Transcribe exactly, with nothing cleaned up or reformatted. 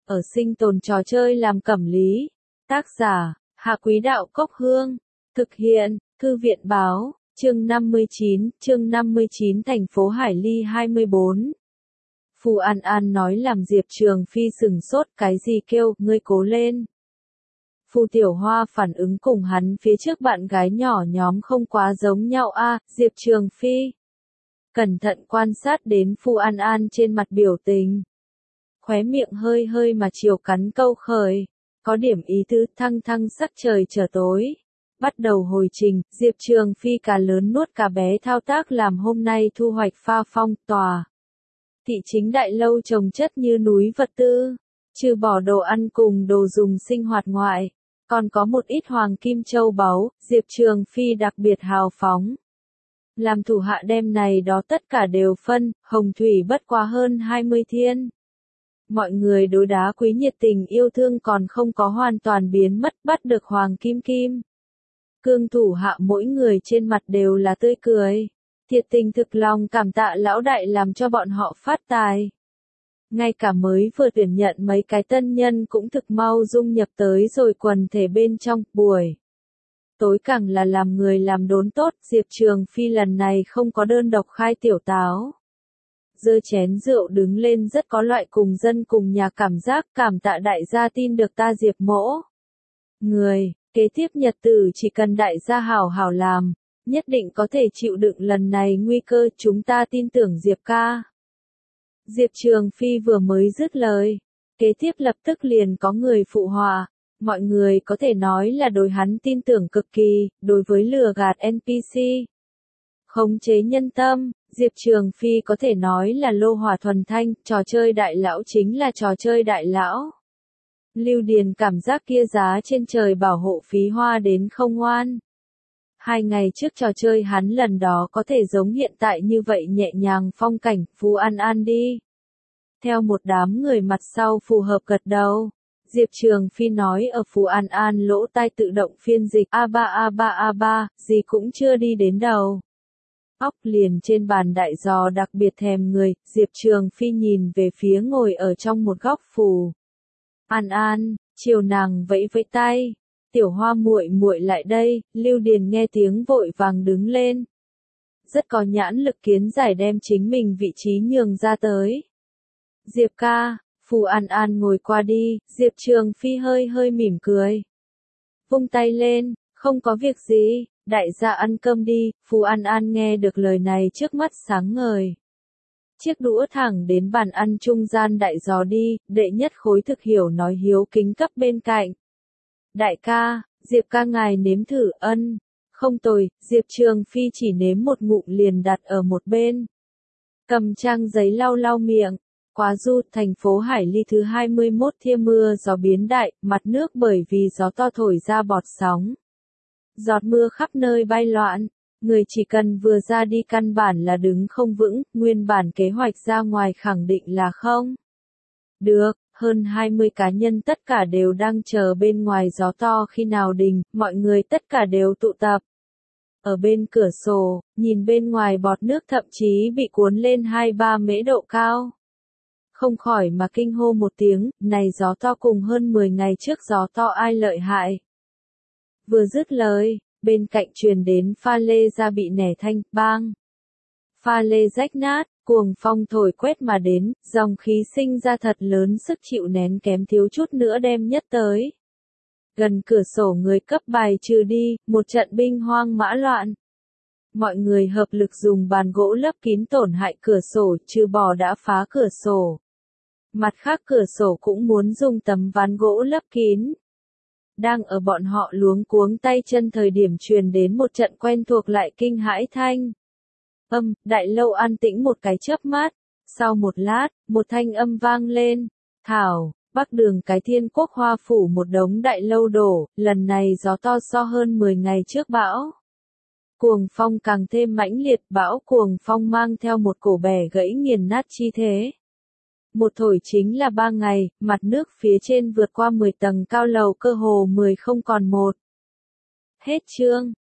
ở sinh tồn trò chơi làm cẩm lý. Tác giả, Hạ Quý Đạo Cốc Hương. Thực hiện, Thư viện Báo, chương năm mươi chín, chương năm mươi chín thành phố Hải Ly hai mươi bốn. Phù An An nói làm Diệp Trường Phi sừng sốt, cái gì kêu, ngươi cố lên. Phù Tiểu Hoa phản ứng cùng hắn phía trước bạn gái nhỏ nhóm không quá giống nhau a, à, Diệp Trường Phi. Cẩn thận quan sát đến Phù An An trên mặt biểu tình. Khóe miệng hơi hơi mà chiều cắn câu khởi, có điểm ý tứ thăng thăng sắc trời trở tối. Bắt đầu hồi trình, Diệp Trường Phi cá lớn nuốt cá bé thao tác làm hôm nay thu hoạch pha phong tòa. Thị chính đại lâu trồng chất như núi vật tư, trừ bỏ đồ ăn cùng đồ dùng sinh hoạt ngoại, còn có một ít hoàng kim châu báu, Diệp Trường Phi đặc biệt hào phóng. Làm thủ hạ đem này đó tất cả đều phân, hồng thủy bất quá hơn hai mươi thiên. Mọi người đối đá quý nhiệt tình yêu thương còn không có hoàn toàn biến mất, bắt được hoàng kim kim. Cương thủ hạ mỗi người trên mặt đều là tươi cười. Thiệt tình thực lòng cảm tạ lão đại làm cho bọn họ phát tài. Ngay cả mới vừa tuyển nhận mấy cái tân nhân cũng thực mau dung nhập tới rồi quần thể bên trong, buổi tối càng là làm người làm đốn tốt, Diệp Trường Phi lần này không có đơn độc khai tiểu táo. Giơ chén rượu đứng lên rất có loại cùng dân cùng nhà cảm giác, cảm tạ đại gia tin được ta Diệp mỗ. Người, kế tiếp nhật tử chỉ cần đại gia hảo hảo làm, nhất định có thể chịu đựng lần này nguy cơ, chúng ta tin tưởng Diệp ca. Diệp Trường Phi vừa mới dứt lời, kế tiếp lập tức liền có người phụ họa, mọi người có thể nói là đối hắn tin tưởng cực kỳ, đối với lừa gạt en pê xê. Khống chế nhân tâm, Diệp Trường Phi có thể nói là lô hỏa thuần thanh, trò chơi đại lão chính là trò chơi đại lão. Lưu Điền cảm giác kia giá trên trời bảo hộ phí hoa đến không ngoan. Hai ngày trước trò chơi hắn lần đó có thể giống hiện tại như vậy nhẹ nhàng phong cảnh, Phù An An đi. Theo một đám người mặt sau phù hợp gật đầu, Diệp Trường Phi nói ở Phù An An lỗ tai tự động phiên dịch a ba a ba a ba, gì cũng chưa đi đến đầu. Óc liền trên bàn đại giò đặc biệt thèm người, Diệp Trường Phi nhìn về phía ngồi ở trong một góc Phù An An, chiều nàng vẫy vẫy tay. Tiểu Hoa muội muội lại đây, Lưu Điền nghe tiếng vội vàng đứng lên. Rất có nhãn lực kiến giải đem chính mình vị trí nhường ra tới. Diệp ca, Phù An An ngồi qua đi, Diệp Trường Phi hơi hơi mỉm cười. Vung tay lên, không có việc gì, đại gia ăn cơm đi, Phù An An nghe được lời này trước mắt sáng ngời. Chiếc đũa thẳng đến bàn ăn trung gian đại giò đi, đệ nhất khối thực hiểu nói hiếu kính cấp bên cạnh. Đại ca, Diệp ca ngài nếm thử ân. Không tồi, Diệp Trường Phi chỉ nếm một ngụm liền đặt ở một bên. Cầm trang giấy lau lau miệng. Quá du, thành phố Hải Ly thứ hai mươi mốt thiê mưa gió biến đại, mặt nước bởi vì gió to thổi ra bọt sóng. Giọt mưa khắp nơi bay loạn. Người chỉ cần vừa ra đi căn bản là đứng không vững, nguyên bản kế hoạch ra ngoài khẳng định là không được. Hơn hai mươi cá nhân tất cả đều đang chờ bên ngoài gió to khi nào đình, mọi người tất cả đều tụ tập. Ở bên cửa sổ, nhìn bên ngoài bọt nước thậm chí bị cuốn lên hai ba mễ độ cao. Không khỏi mà kinh hô một tiếng, này gió to cùng hơn mười ngày trước gió to ai lợi hại. Vừa dứt lời, bên cạnh truyền đến pha lê ra bị nẻ thanh, bang. Pha lê rách nát. Cuồng phong thổi quét mà đến, dòng khí sinh ra thật lớn sức chịu nén kém thiếu chút nữa đem nhất tới. Gần cửa sổ người cấp bài trừ đi, một trận binh hoang mã loạn. Mọi người hợp lực dùng bàn gỗ lấp kín tổn hại cửa sổ, trừ bỏ đã phá cửa sổ. Mặt khác cửa sổ cũng muốn dùng tấm ván gỗ lấp kín. Đang ở bọn họ luống cuống tay chân thời điểm truyền đến một trận quen thuộc lại kinh hãi thanh. Âm, đại lâu an tĩnh một cái chớp mắt, sau một lát, một thanh âm vang lên, thảo, bắc đường cái Thiên Quốc Hoa phủ một đống đại lâu đổ, lần này gió to so hơn mười ngày trước bão. Cuồng phong càng thêm mãnh liệt, bão cuồng phong mang theo một cổ bẻ gãy nghiền nát chi thế. Một thổi chính là ba ngày, mặt nước phía trên vượt qua mười tầng cao lầu cơ hồ mười không còn một. Hết chương.